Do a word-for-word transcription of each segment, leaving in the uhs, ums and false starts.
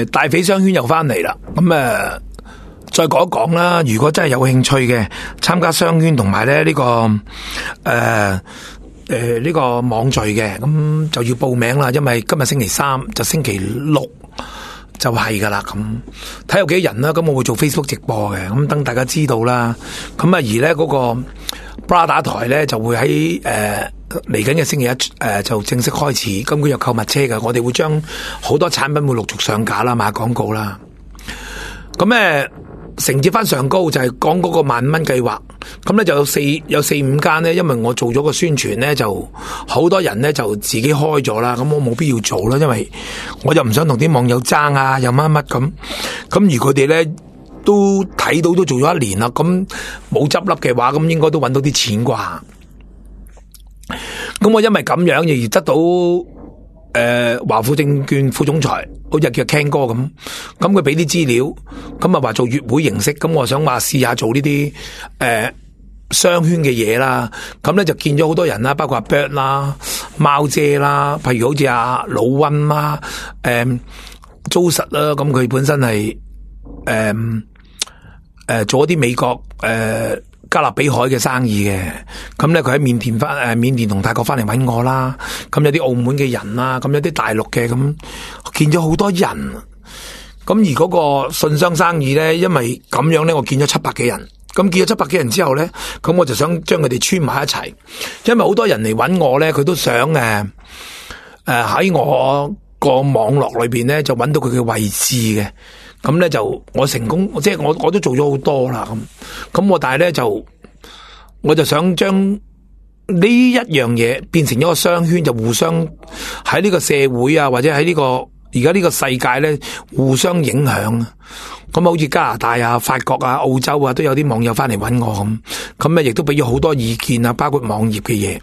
誒，大匪商圈又翻嚟啦，咁誒、呃，再講一講啦。如果真係有興趣嘅，參加商圈同埋咧呢個誒誒呢個網聚嘅，咁就要報名啦。因為今日星期三，就星期六就係噶啦。咁睇有幾多人啦。咁我會做 Facebook 直播嘅，咁等大家知道啦。咁啊，而咧嗰個 Brother 台咧就會喺誒。呃嚟緊嘅星期一誒、呃、就正式開始，咁佢有購物車嘅，我哋會將好多產品會陸續上架啦，買廣告啦。咁誒承接翻上高就係講嗰個萬蚊計劃，咁咧就有四有四五間咧，因為我做咗個宣傳咧，就好多人咧就自己開咗啦，咁我冇必要做啦，因為我就唔想同啲網友爭啊，又乜乜咁。咁而佢哋咧都睇到都做咗一年啦，咁冇執笠嘅話，咁應該都揾到啲錢啩。咁我因為咁樣而得到誒華富證券副總裁，好似叫 Ken 哥咁，咁佢俾啲資料，咁啊話做月會形式，咁我想話試下做呢啲誒商圈嘅嘢啦，咁咧就見咗好多人啦，包括阿 Bird 啦、貓姐啦，譬如好似阿老溫啦、誒 Joseph 啦，咁佢本身係誒誒做一啲美國誒。呃加勒比海嘅生意嘅，咁咧佢喺緬甸翻誒緬甸同泰國翻嚟揾我啦，咁有啲澳門嘅人啦，咁有啲大陸嘅，咁見咗好多人，咁而嗰個信箱生意咧，因為咁樣咧，我見咗七百幾人，咁見咗七百幾人之後咧，咁我就想將佢哋串埋一齊，因為好多人嚟揾我咧，佢都想誒誒喺我個網絡裏邊咧就揾到佢嘅位置嘅。咁咧就我成功，即係我我都做咗好多啦咁，咁我但係咧就我就想將呢一樣嘢變成一個商圈，就互相喺呢個社會啊，或者喺呢個而家呢個世界咧互相影響。咁好似加拿大啊、法國啊、澳洲啊，都有啲網友翻嚟揾我咁，咁咧亦都俾咗好多意見啊，包括網頁嘅嘢。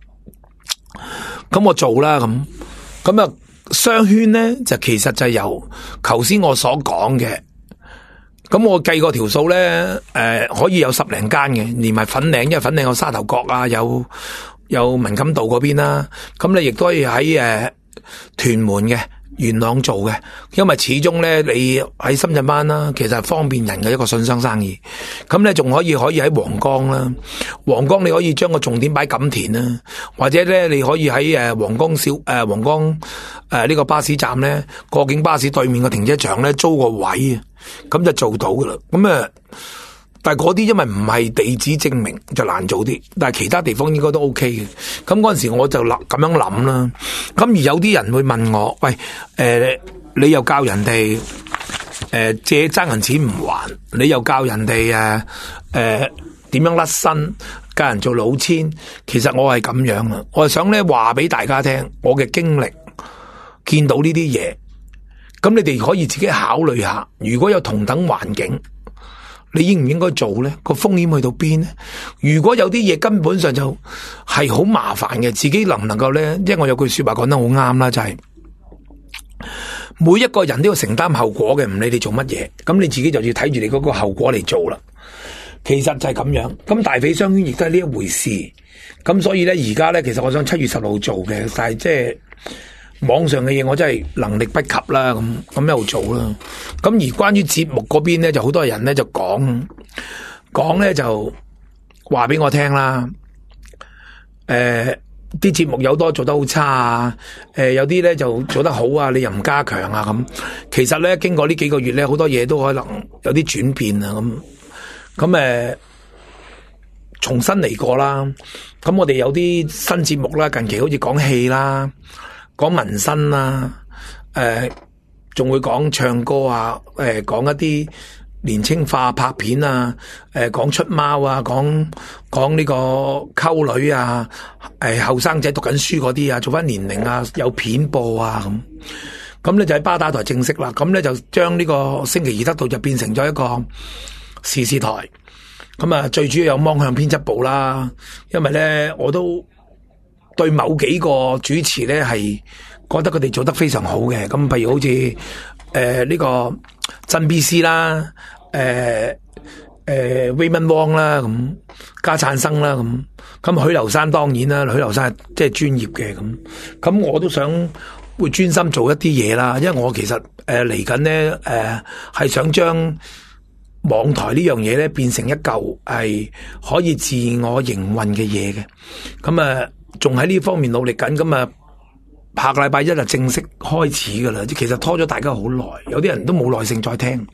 咁我做啦咁，咁啊。商圈咧就其實就係由頭先我所講嘅，咁我計過條數咧，誒、呃、可以有十零間嘅，連埋粉嶺，因為粉嶺有沙頭角啊，有有文錦渡嗰邊啦，咁你亦都可以喺誒屯門嘅元朗做嘅，因為始終咧你喺深圳灣啦，其實係方便人嘅一個信箱生意，咁咧仲可以可以喺黃崗啦，黃崗你可以將個重點擺錦田啦，或者咧你可以喺誒黃崗小誒黃崗誒呢個巴士站咧，過境巴士對面個停車場咧租個位啊，咁就做到噶啦，咁啊。但係嗰啲因為唔係地址證明就難做啲，但係其他地方應該都 OK 嘅。咁嗰陣時我就諗咁樣諗啦。咁而有啲人會問我，喂，誒、呃，你又教人哋誒、呃、借爭人錢唔還，你又教人哋誒誒點樣甩身，教人做老千。其實我係咁樣啊，我係想咧話俾大家聽，我嘅經歷，見到呢啲嘢，咁你哋可以自己考慮下，如果有同等環境。你應唔應該做咧？個風險去到邊咧？如果有啲嘢根本上就係好麻煩嘅，自己能唔能夠咧？因為我有句說話講得好啱啦，就係、是、每一個人都要承擔後果嘅，唔理你做乜嘢，咁你自己就要睇住你嗰個後果嚟做啦。其實就係咁樣，咁大匪商圈亦都係呢一回事。咁所以咧，而家咧，其實我想七月十號做嘅，但係即係。網上嘅嘢我真係能力不及啦，咁咁一路做啦。咁而關於節目嗰邊咧，就好多人咧就講講咧就話俾我聽啦。誒、呃，啲節目有多做得好差啊，誒、呃，有啲咧就做得好啊，你又唔加強啊咁。其實咧經過呢幾個月咧，好多嘢都可能有啲轉變啊咁。咁誒、呃，重新嚟過啦。咁我哋有啲新節目啦，近期好似講戲啦。講民生啦，誒、呃，仲會講唱歌啊，誒、呃，講一啲年青化拍片啊，誒、呃，講出貓啊，講講呢個溝女啊，誒，後生仔讀緊書嗰啲啊，做翻年齡啊，有片播啊咁，咁咧就喺巴打台正式啦，咁咧就將呢個星期二得到就變成咗一個時事台，咁啊最主要有芒向編輯部啦，因為咧我都。對某幾個主持咧係覺得佢哋做得非常好嘅，咁譬如好似誒呢個真 B C 啦，誒誒 Raymond Wong 啦，咁加燦生啦，咁咁許留山當然啦，許留山係即係專業嘅咁，咁我都想會專心做一啲嘢啦，因為我其實誒嚟緊咧誒係想將網台呢樣嘢咧變成一嚿係可以自我營運嘅嘢嘅，咁啊仲喺呢方面努力緊，咁啊下個禮拜一就正式開始噶啦，其實拖咗大家好耐，有啲人都冇耐性再聽，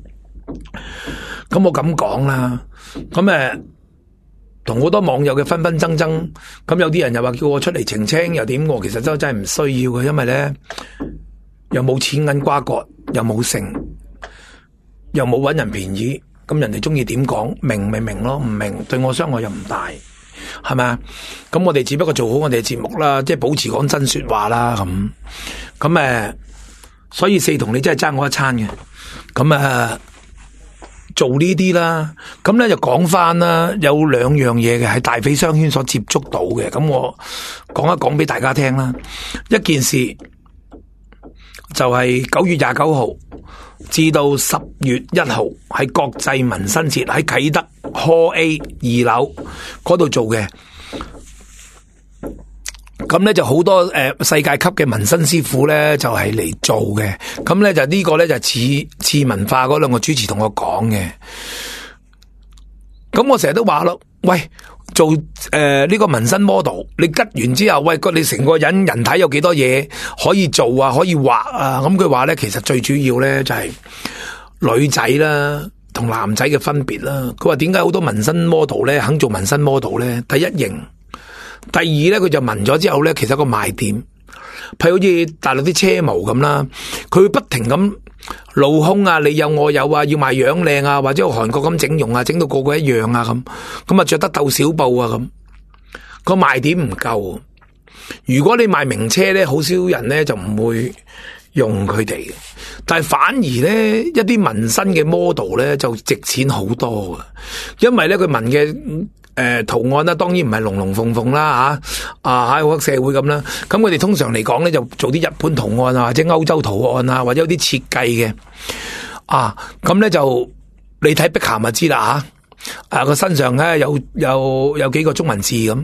咁我咁講啦，咁誒。同好多網友嘅紛紛爭爭，咁有啲人又話叫我出嚟澄清，又點？我其實真真係唔需要嘅，因為咧又冇錢銀瓜葛，又冇剩，又冇搵人便宜，咁人哋中意點講，明咪明咯，唔明對我傷害又唔大，係咪啊？咁我哋只不過做好我哋嘅節目啦，即係保持講真說話啦，咁咁誒，所以四同你真係爭我一餐嘅，咁誒。做呢啲啦，咁咧就講翻啦，有兩樣嘢嘅係大匪商圈所接觸到嘅，咁我講一講俾大家聽啦。一件事就係九月廿九號至到十月一號係國際民生節喺啟德 Hall A 二樓嗰度做嘅。咁咧就好多誒、呃、世界級嘅紋身師傅咧就係、是、嚟做嘅，咁咧就呢個咧就次次文化嗰兩個主持同我講嘅，咁我成日都話咯，喂，做誒呢、呃這個紋身 model， 你吉完之後，喂，你成個人人體有幾多嘢可以做啊，可以畫啊，咁佢話咧其實最主要咧就係、是、女仔啦同男仔嘅分別啦，佢話點解好多紋身 model 咧肯做紋身 model 咧？第一型。第二咧，佢就紋咗之後咧，其實個賣點，譬如好似大陸啲車模咁啦，佢會不停咁露胸啊，你有我有啊，要賣樣靚啊，或者韓國咁整容啊，整到個個一樣啊咁，咁啊着得鬥小布啊咁，個賣點唔夠。如果你賣名車咧，好少人咧就唔會用佢哋嘅，但係反而咧一啲紋身嘅 model 咧就值錢好多嘅，因為咧佢紋嘅。誒、呃，圖案啦，當然唔係龍龍鳳鳳啦，吓啊喺黑社會咁啦。咁佢哋通常嚟講咧，就做啲日本圖案啊，或者歐洲圖案啊，或者有啲設計嘅啊。咁咧就你睇碧咸就知啦吓。啊，個身上咧有有有幾個中文字咁。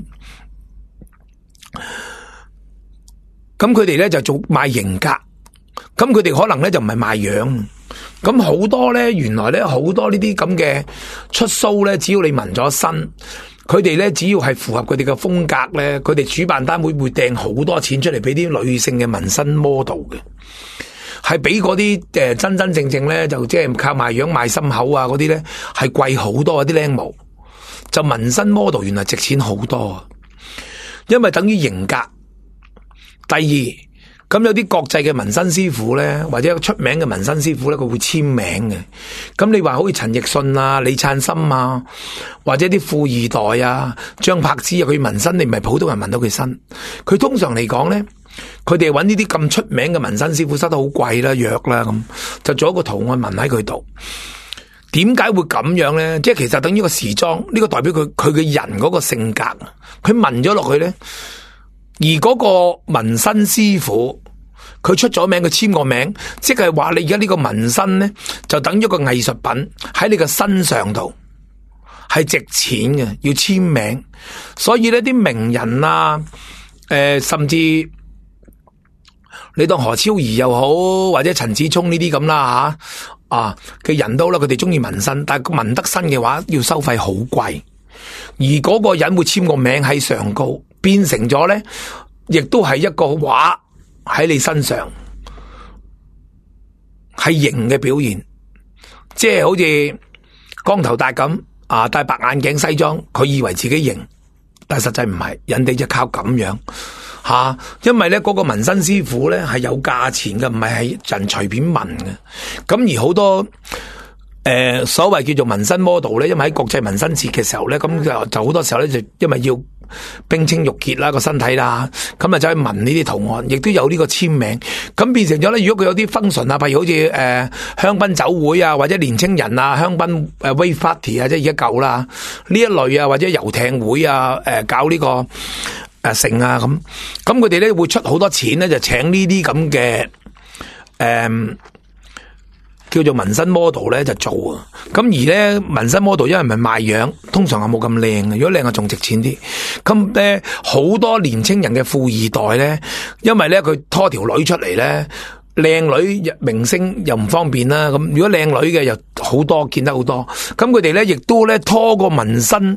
咁佢哋咧就做賣型格，咁佢哋可能咧就唔係賣樣。咁好多咧，原來咧好多呢啲咁嘅出 show 咧，只要你紋咗身，佢哋咧只要係符合佢哋嘅風格咧，佢哋主辦單位會掟好多錢出嚟俾啲女性嘅紋身 model 嘅，係比嗰啲誒真真正正咧就即係靠賣樣賣心口啊嗰啲咧係貴好多啲靚模，就紋身 model 原來值錢好多，因為等於型格。第二。咁有啲國際嘅紋身師傅咧，或者出名嘅紋身師傅咧，佢會簽名嘅。咁你話好似陳奕迅啊、李燦森啊，或者啲富二代啊、張柏芝啊，佢紋身你唔係普通人紋到佢身。佢通常嚟講咧，佢哋揾呢啲咁出名嘅紋身師傅收得好貴啦、藥啦咁，就做一個圖案紋喺佢度。點解會咁樣咧？即係其實等於個時裝，呢個代表佢佢嘅人嗰個性格，佢紋咗落去咧。而嗰個紋身師傅，佢出咗名，佢簽個名，即係話你而家呢個紋身咧，就等於一個藝術品喺你個身上度，係值錢嘅，要簽名。所以呢啲名人啊，誒、呃，甚至你當何超儀又好，或者陳子聰呢啲咁啦吓，啊嘅人都啦，佢哋中意紋身，但係紋得身嘅話，要收費好貴。而嗰個人會簽個名喺上高。變成咗咧，亦都係一個畫喺你身上，係型嘅表現，即係好似光頭大咁啊，戴白眼鏡西裝，佢以為自己型，但係實際唔係，人哋就靠咁樣吓、啊，因為咧嗰個紋身師傅咧係有價錢嘅，唔係係人隨便紋嘅，咁而好多。誒、呃，所謂叫做紋身 model 咧，因為喺國際紋身節嘅時候咧，咁就就好多時候咧就因為要冰清玉潔啦個身體啦，咁啊就去紋呢啲圖案，亦都有呢個簽名，咁變成咗咧，如果佢有啲 function 啊，譬如好似誒、呃、香檳酒會啊，或者年青人啊，香檳誒 wave party 啊，即係而家舊啦呢一類啊，或者遊艇會啊，誒、呃、搞呢、這個誒城、呃、啊咁，咁佢哋咧會出好多錢咧，就請呢啲咁嘅誒。 叫做紋身 model 咧就做啊。咁而咧紋身 model 因為唔係賣樣，通常係冇咁靚嘅，如果靚啊仲值錢啲。咁咧好多年青人嘅富二代咧，因為咧佢拖條女出嚟咧。靚女明星又唔方便啦，咁如果靚女嘅又好多，見得好多，咁佢哋咧亦都咧拖個紋身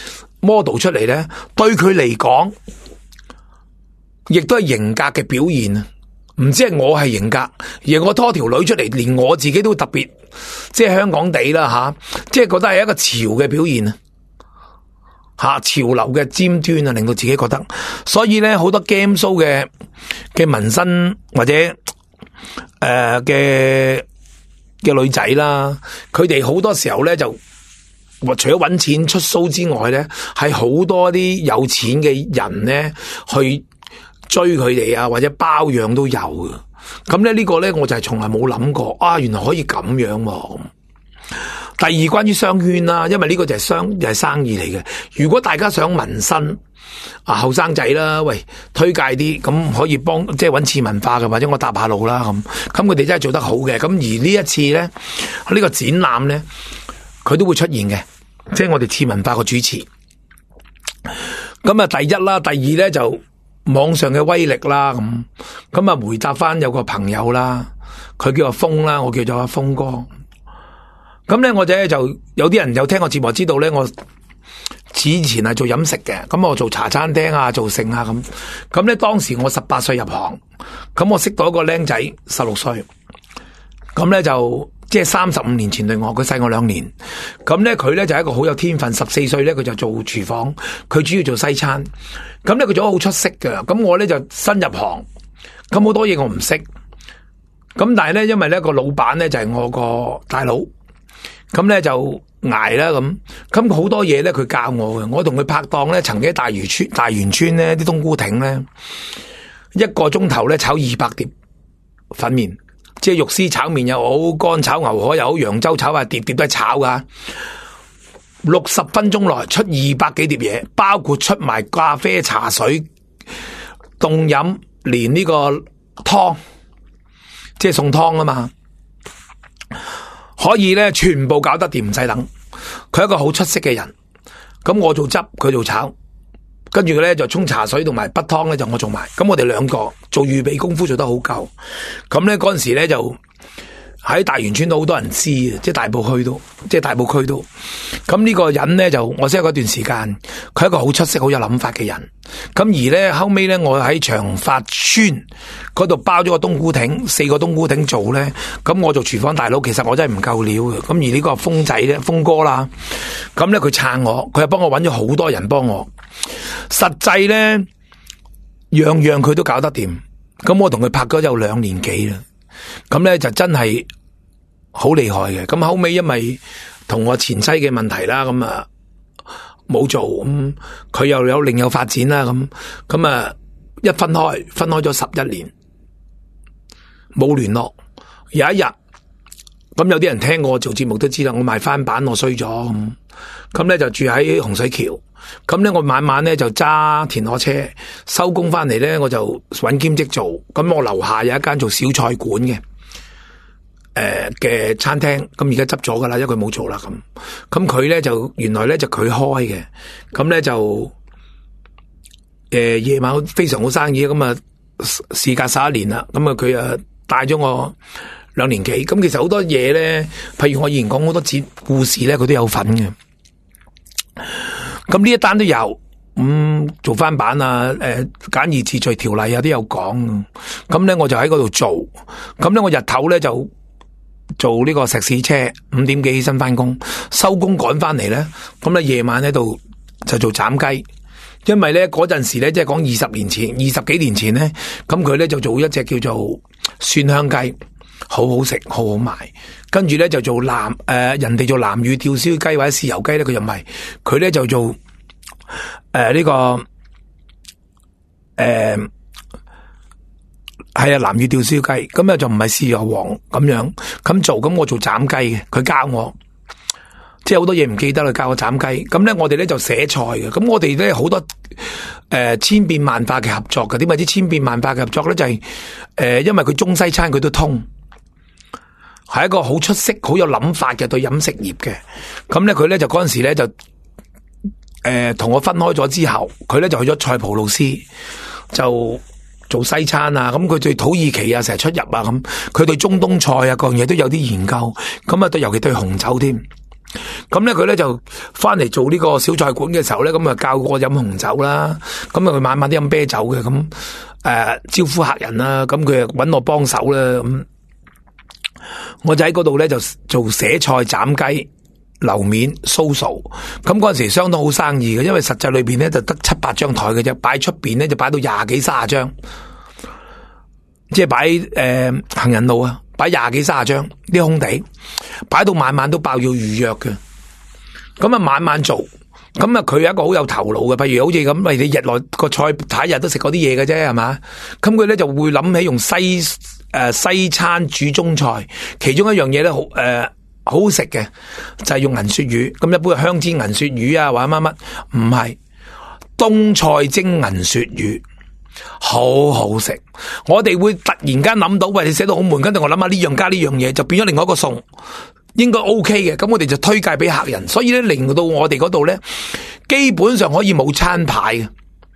model 出嚟咧，對佢嚟講，亦都係型格嘅表現啊！唔知係我係型格，而我拖條女出嚟，連我自己都特別，即係香港地啦吓，即係覺得係一個潮嘅表現啊！吓潮流嘅尖端啊，令到自己覺得，所以咧好多 game show 嘅嘅紋身或者。誒嘅嘅女仔啦，佢哋好多時候咧就，除咗搵錢出 show 之外咧，係好多啲有錢嘅人咧去追佢哋啊，或者包養都有嘅。咁咧呢個咧我就係從來冇諗過啊，原來可以咁樣喎。第二，關於商圈啦，因為呢個就係商就係生意嚟嘅。如果大家想紋身啊，後生仔啦，喂，推介啲咁可以幫即係揾次文化嘅，或者我搭下路啦咁。咁佢哋真係做得好嘅。咁而呢一次咧，呢個展覽咧，佢都會出現嘅，即係我哋次文化個主持。咁啊，第一啦，第二咧就網上嘅威力啦，咁咁啊回答翻有個朋友啦，佢叫阿峰啦，我叫做阿峰哥。咁咧，我哋就有啲人有聽我節目，知道咧，我以前係做飲食嘅，咁我做茶餐廳啊，做剩啊咁。咁咧，當時我十八歲入行，咁我識到一個僆仔十六歲，咁咧就即係三十五年前對我，佢細我兩年。咁咧，佢咧就係一個好有天分，十四歲咧佢就做廚房，佢主要做西餐。咁咧佢做得好出色嘅，咁我咧就新入行，咁好多嘢我唔識。咁但係咧，因為咧個老闆咧就係我個大佬。咁咧就挨啦咁，咁好多嘢咧佢教我嘅，我同佢拍檔咧，曾經喺大漁村、大元村咧啲冬菇亭咧，一個鐘頭咧炒二百碟粉麵，即係肉絲炒麵又好，乾炒牛河又好，揚州炒啊碟碟都係炒噶，六十分鐘內出二百幾碟嘢，包括出埋咖啡、茶水、凍飲，連呢個湯，即係送湯啊嘛。可以咧，全部搞得掂，唔使等。佢係一個好出色嘅人，咁我做汁，佢做炒，跟住佢咧就沖茶水同埋筆湯咧就我做埋。咁我哋兩個做預備功夫做得好夠。咁咧嗰陣時咧就喺大元村都好多人知嘅，即係大埔區都，即係大埔區都。咁呢個人咧就我識嗰段時間，佢係一個好出色、好有諗法嘅人。咁而咧後尾咧，我喺長發村嗰度包咗個冬菇亭，四個冬菇亭做咧。咁我做廚房大佬，其實我真係唔夠料嘅。咁而呢個峰仔咧，峰哥啦，咁咧佢撐我，佢又幫我揾咗好多人幫我。實際咧，樣樣佢都搞得掂。咁我同佢拍咗有兩年幾啦。咁咧就真係好厲害嘅。咁後尾因為同我前妻嘅問題啦，咁啊冇做，咁佢又有另有發展啦，咁咁啊一分開，分開咗十一年，冇聯絡。有一日，咁有啲人聽我做節目都知啦，我賣翻版我衰咗，咁咁咧就住喺洪水橋，咁咧我晚晚咧就揸田螺車，收工翻嚟咧我就搵兼職做，咁我樓下有一間做小菜館嘅。誒嘅餐廳，咁而家執咗噶啦，因為佢冇做啦咁。咁佢咧就原來咧就佢開嘅，咁咧就誒夜晚非常好生意，咁啊事隔十一年啦，咁啊佢啊帶咗我兩年幾。咁其實好多嘢咧，譬如我以前講好多節故事咧，佢都有份嘅。咁呢一單都有，咁、嗯、做翻版啊，誒、呃、簡易秩序條例啊都有講。咁咧我就喺嗰度做，咁咧我日頭咧就。做呢個石屎車，五點幾起身翻工，收工趕翻嚟咧，咁咧夜晚喺度就做斬雞，因為咧嗰陣時咧即係講二十年前，二十幾年前咧，咁佢咧就做一隻叫做蒜香雞，好好食，好好賣。跟住咧就做南誒、呃，人哋做南乳吊燒雞或者豉油雞咧，佢就唔係，佢咧就做誒呢、呃這個誒。呃係啊，南乳吊燒雞，咁啊就唔係豉油王咁樣咁做，咁我做斬雞嘅，佢教我，即係好多嘢唔記得啦，教我斬雞。咁咧我哋咧就寫菜嘅，咁我哋咧好多誒、呃、千變萬化嘅合作嘅。點解啲千變萬化嘅合作咧？就係、是、誒、呃，因為佢中西餐佢都通，係係一個好出色、好有諗法嘅對飲食業嘅。咁咧佢咧就嗰陣時咧就誒同、呃、我分開咗之後，佢咧就去咗塞浦路斯就做西餐啊。咁佢對土耳其啊成日出入啊，咁佢對中東菜啊各樣嘢都有啲研究。咁啊對尤其對紅酒添。咁咧佢咧就翻嚟做呢個小菜館嘅時候咧，咁啊教我飲紅酒啦。咁啊佢晚晚都飲啤酒嘅，咁誒、呃、招呼客人啦。咁佢又搵我幫手啦。咁我就喺嗰度咧就做寫菜、斬雞、樓面、蘇蘇。咁嗰陣時相當好生意嘅，因為實際裏邊咧就得七八張台嘅啫，擺出邊咧就擺到廿幾卅張，即係擺誒行人路啊。擺廿幾卅張啲空地，擺到晚晚都爆要預約嘅，咁啊晚晚做，咁啊佢係一個好有頭腦嘅，譬如好似咁，喂你日內個菜睇日都食嗰啲嘢嘅啫，係嘛？咁佢咧就會諗起用西誒、呃、西餐煮中菜，其中一樣嘢咧好誒、呃、好好食嘅就係、是、用銀鱈魚，咁一般係香煎銀鱈魚啊或者乜乜，唔係冬菜蒸銀鱈魚。好好食，我哋會突然間諗到，喂，你寫到好悶，跟住我諗下呢樣加呢樣嘢，就變咗另外一個餸，應該 OK 嘅，咁我哋就推介俾客人，所以咧令到我哋嗰度咧，基本上可以冇餐牌嘅，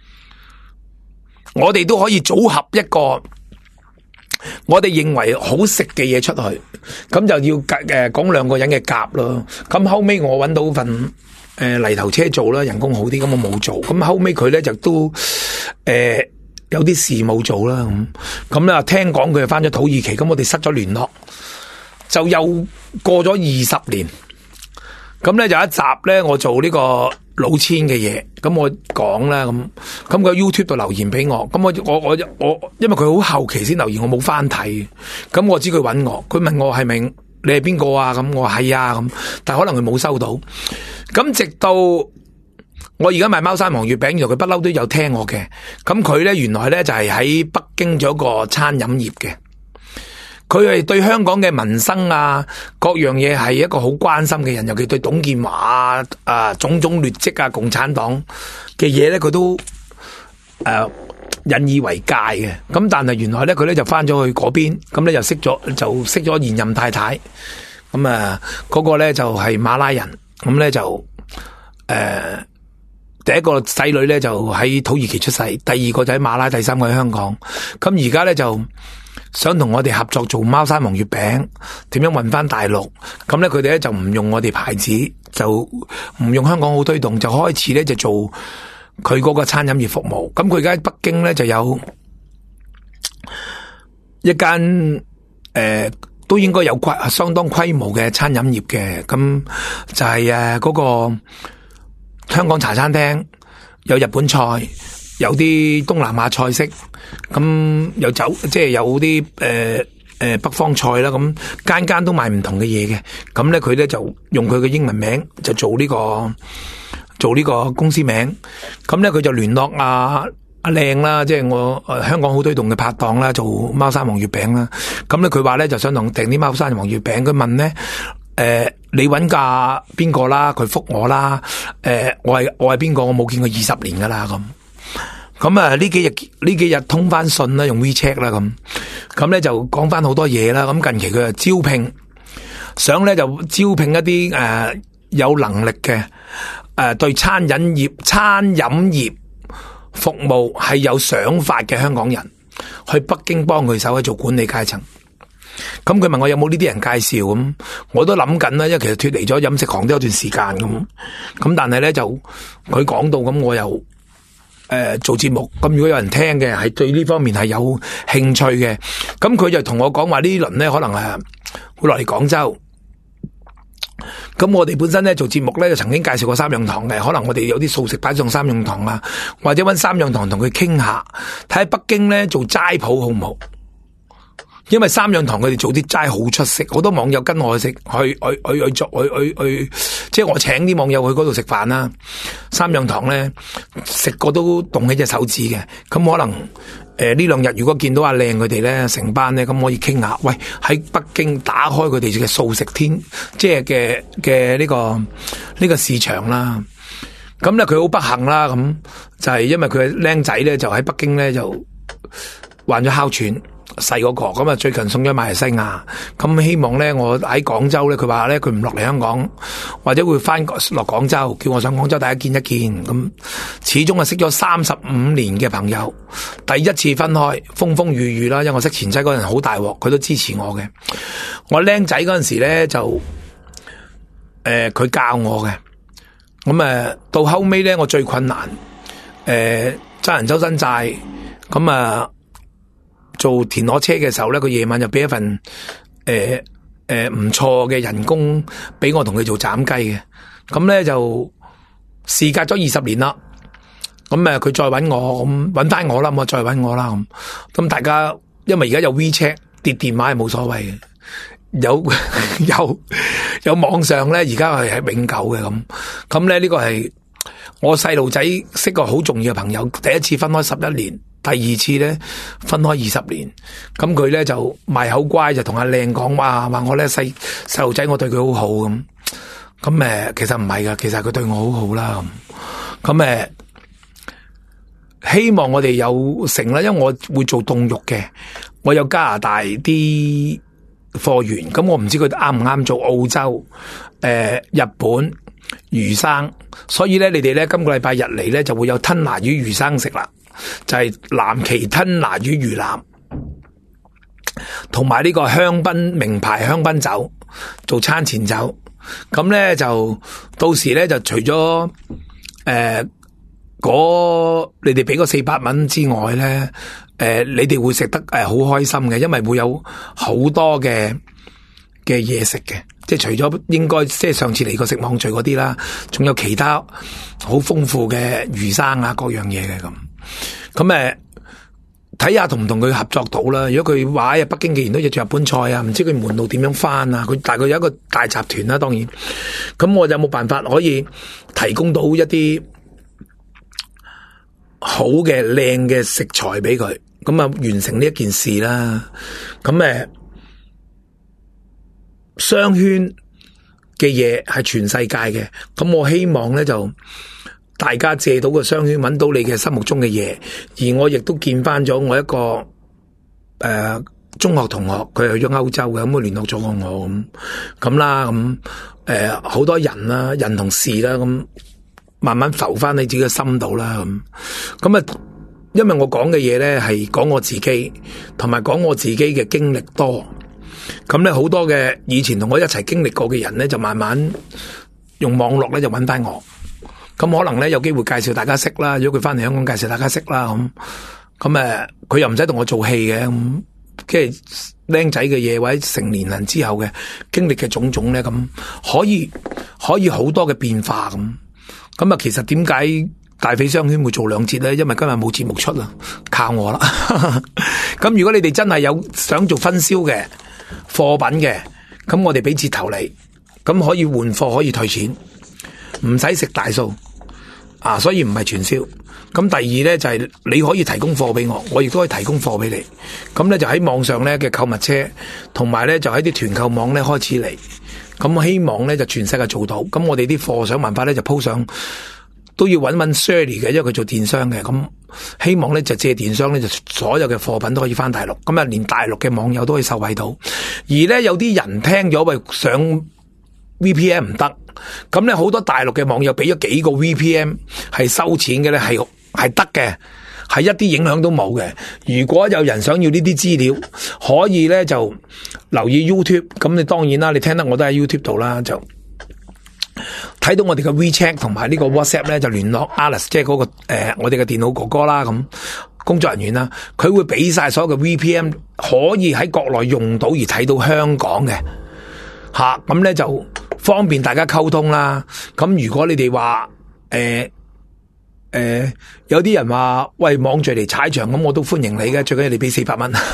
我哋都可以組合一個我哋認為好食嘅嘢出去，咁就要誒講兩個人嘅夾咯，咁後尾我搵到份誒、呃、泥頭車做啦，人工好啲，咁我冇做，咁後尾佢咧就都誒。呃有啲事冇做啦，咁咁咧聽講佢又翻咗土耳其，咁我哋失咗聯絡，就又過咗二十年，咁咧有一集咧我做呢個老千嘅嘢，咁我講啦，咁咁佢 YouTube 度留言俾我，咁我我我我因為佢好後期先留言，我冇翻睇，咁我知佢搵我，佢問我係咪你係邊個啊？咁我係啊，咁但係可能佢冇收到，咁直到。我而家賣貓山王月餅，原來佢不嬲都有聽我嘅。咁佢咧原來咧就係喺北京做一個餐飲業嘅。佢係對香港嘅民生啊，各樣嘢係一個好關心嘅人，尤其對董建華啊、啊種種劣跡啊、共產黨嘅嘢咧，佢都誒、呃、引以為戒嘅。咁但係原來咧佢咧就翻咗去嗰邊，咁咧就識咗就識咗現任太太。咁啊嗰個咧就係馬拉人，咁咧就誒。呃第一個仔女咧就喺土耳其出世，第二個就喺馬拉，第三個喺香港。咁而家咧就想同我哋合作做貓山王月餅，點樣運翻大陸？咁咧佢哋咧就唔用我哋牌子，就唔用香港好推動，就開始咧就做佢嗰個餐飲業服務。咁佢而家喺北京咧就有一間誒、呃、都應該有規相當規模嘅餐飲業嘅，咁就係誒嗰個。香港茶餐廳有日本菜，有啲東南亞菜式，咁有酒，即係有啲誒誒北方菜啦，咁間間都賣唔同嘅嘢嘅。咁咧佢咧就用佢嘅英文名就做呢個做呢個公司名。咁咧佢就聯絡阿阿靚啦，即係我誒香港好推動嘅拍檔啦，做貓山王月餅啦。咁咧佢話咧就想同訂啲貓山王月餅，佢問咧。誒、呃，你揾架邊個啦？佢覆我啦。誒、呃，我係我係邊個？我冇見過二十年噶啦咁。咁啊，呢幾日呢幾日通翻信啦，用 WeChat 啦咁。咁咧就講翻好多嘢啦。咁近期佢就招聘，想咧就招聘一啲誒、呃、有能力嘅誒、呃、對餐飲業餐飲業服務係有想法嘅香港人，去北京幫佢手去做管理階層。咁佢問我有冇呢啲人介紹咁，我都諗緊啦，因為其實脫離咗飲食行都有段時間咁，咁但係咧就佢講到咁，我又誒、呃、做節目，咁如果有人聽嘅係對呢方面係有興趣嘅，咁佢就同我講話呢輪咧可能誒會落嚟廣州，咁我哋本身咧做節目咧就曾經介紹過三樣堂嘅，可能我哋有啲素食擺上三樣堂啊，或者搵三樣堂同佢傾下，睇下北京咧做齋鋪好唔好？因為三樣堂佢哋做啲齋好出色，好多網友跟我去食，去去去去做，去去去，即係我請啲網友去嗰度食飯啦。三樣堂咧食過都動起隻手指嘅，咁可能誒呢兩日如果見到阿靚佢哋咧成班咧，咁可以傾下，喂喺北京打開佢哋嘅素食天，即係嘅嘅呢個呢個市場啦。咁咧佢好不幸啦，咁就係因為佢嘅僆仔咧就喺北京咧就患咗哮喘。 細嗰個，咁啊最近送咗馬來西亞，咁希望咧我喺廣州咧，佢話咧佢唔落嚟香港，或者會翻落廣州，叫我上廣州大家見一見。咁始終係識咗三十五年嘅朋友，第一次分開風風雨雨啦，因為我識前妻嗰陣好大鑊，佢都支持我嘅。我僆仔嗰陣時咧就誒佢、呃、教我嘅，咁誒到後尾咧我最困難誒揸人周身債，咁啊。做田螺車嘅時候咧，佢夜晚就俾一份誒誒唔錯嘅人工俾我同佢做斬雞嘅，咁咧就事隔咗二十年啦，咁誒佢再搵我，咁搵翻我啦，咁我再搵我啦，咁咁大家因為而家有 WeChat 跌電話係冇所謂嘅，有有有網上咧，而家係係永久嘅咁，咁咧呢個係我細路仔識個好重要嘅朋友，第一次分開十一年。第二次咧分開二十年，咁佢咧就賣口乖，就同阿靚講話，話我咧細細路仔我對佢好好咁，咁誒其實唔係噶，其實佢對我好好啦咁，咁誒希望我哋有成啦，因為我會做凍肉嘅，我有加拿大啲貨源，咁我唔知佢啱唔啱做澳洲、誒、呃、日本魚生，所以咧你哋咧今個禮拜日嚟咧就會有吞拿魚魚生食啦。就係藍鰭吞拿魚魚腩，同埋呢個香檳名牌香檳酒做餐前酒，咁咧就到時咧就除咗誒嗰你哋俾個四百蚊之外咧，誒、呃、你哋會食得誒好開心嘅，因為會有好多嘅嘅嘢食嘅，即係除咗應該即係上次嚟過食網聚嗰啲啦，仲有其他好豐富嘅魚生啊各樣嘢嘅咁。咁誒，睇下同唔同佢合作到啦。如果佢話喺北京既然都要做日本菜啊，唔知佢門路點樣翻啊？佢大概有一個大集團啦，當然。咁我有冇辦法可以提供到一啲好嘅靚嘅食材俾佢？咁啊，完成呢一件事啦。咁誒，商圈嘅嘢係全世界嘅。咁我希望咧就。大家借到個商圈，揾到你嘅心目中嘅嘢，而我亦都見翻咗我一個誒、呃、中學同學，佢去咗歐洲嘅，咁佢聯絡咗我我咁咁啦，咁誒好多人啦，人同事啦，咁慢慢浮翻你自己嘅心度啦，咁咁啊，因為我講嘅嘢咧係講我自己，同埋講我自己嘅經歷多，咁咧好多嘅以前同我一齊經歷過嘅人咧，就慢慢用網絡咧就揾翻我。咁可能咧有機會介紹大家識啦，如果佢翻嚟香港介紹大家識啦，咁咁誒，佢又唔使同我做戲嘅，咁即係僆仔嘅嘢或者成年人之後嘅經歷嘅種種咧，咁可以可以好多嘅變化咁。咁啊，其實點解大匪商圈會做兩節咧？因為今日冇節目出啦，靠我啦。咁如果你哋真係有想做分銷嘅貨品嘅，咁我哋俾折頭你，咁可以換貨，可以退錢。唔使食大數啊，所以唔係傳銷。咁第二咧就係、是、你可以提供貨俾我，我亦都可以提供貨俾你。咁咧就喺網上咧嘅購物車，同埋咧就喺啲團購網咧開始嚟。咁希望咧就全世界做到。咁我哋啲貨想辦法咧就鋪上，都要揾揾 Shirley 嘅，因為佢做電商嘅。咁希望咧就借電商咧就所有嘅貨品都可以翻大陸。咁啊連大陸嘅網友都可以受惠到。而咧有啲人聽咗喂上 V P N 唔得。咁咧好多大陸嘅網友俾咗幾個 V P N 係收錢嘅咧，係係得嘅，係一啲影響都冇嘅。如果有人想要呢啲資料，可以咧就留意 YouTube。咁你當然啦，你聽得我都喺 YouTube 度啦，就睇到我哋嘅 WeChat 同埋呢個 WhatsApp 咧，就聯絡 Alice， 即係嗰個誒、呃、我哋嘅電腦哥哥啦，咁工作人員啦，佢會俾晒所有嘅 V P N 可以喺國內用到而睇到香港嘅吓，咁咧就。方便大家溝通啦，咁如果你哋話誒誒有啲人話喂網聚嚟踩場，咁我都歡迎你嘅，最緊要你俾四百蚊。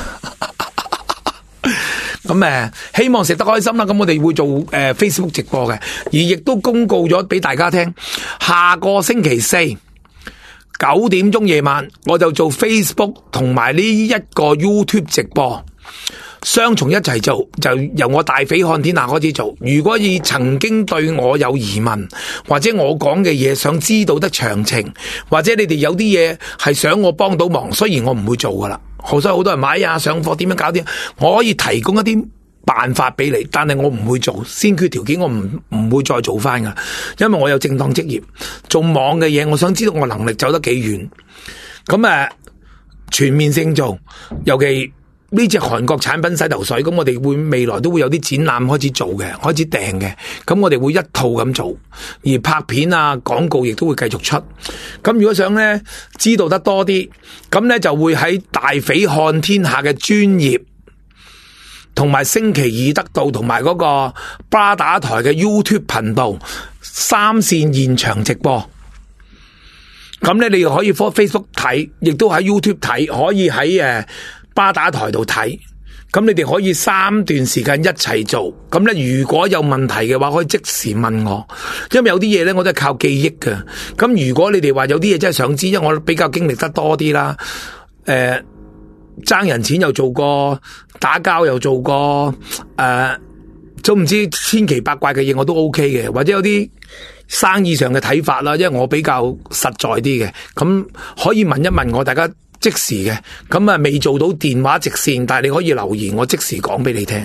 咁誒希望食得開心啦，咁我哋會做誒、呃、Facebook 直播嘅，而亦都公告咗俾大家聽，下個星期四九點鐘夜晚我就做 Facebook 同埋呢一個 YouTube 直播。 雙重一齊做，就由我大匪看天下開始做。如果你曾經對我有疑問，或者我講嘅嘢想知道得詳情，或者你哋有啲嘢係想我幫到忙，雖然我唔會做噶啦，所以好多人買啊上課點樣搞啲，我可以提供一啲辦法俾你，但係我唔會做，先決條件我唔唔會再做翻噶，因為我有正當職業，做網嘅嘢，我想知道我能力走得幾遠，咁誒全面性做，尤其。呢隻韓國產品洗頭水，咁我哋會未來都會有啲展覽開始做嘅，開始訂嘅，咁我哋會一套咁做，而拍片啊廣告亦都會繼續出。咁如果想咧知道得多啲，咁咧就會喺大匪看天下嘅專頁，同埋星期二得到同埋嗰個巴打台嘅 YouTube 頻道三線現場直播。咁咧你又可以 Facebook 睇，亦都喺 YouTube 睇，可以喺誒巴打台度睇，咁你哋可以三段時間一齊做，咁咧如果有問題嘅話，可以即時問我，因為有啲嘢咧我都係靠記憶嘅。咁如果你哋話有啲嘢真係想知，因為我比較經歷得多啲啦，誒、呃，爭人錢又做過，打交又做過，誒、呃，總唔知千奇百怪嘅嘢我都 OK 嘅，或者有啲生意上嘅睇法啦，因為我比較實在啲嘅，咁可以問一問我，大家。即時嘅，咁啊未做到電話直線，但係你可以留言，我即時講俾你聽。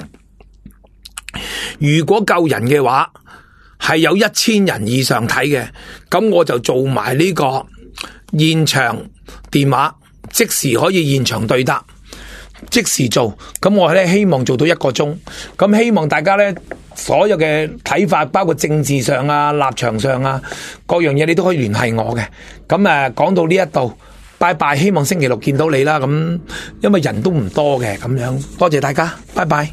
如果夠人嘅話，係有一千人以上睇嘅，咁我就做埋呢個現場電話，即時可以現場對答，即時做。咁我咧希望做到一個鐘，咁希望大家咧所有嘅睇法，包括政治上啊、立場上啊，各樣嘢你都可以聯繫我嘅。咁誒講到呢一度。拜拜，希望星期六見到你啦，咁因為人都唔多嘅，咁樣多謝大家，拜拜。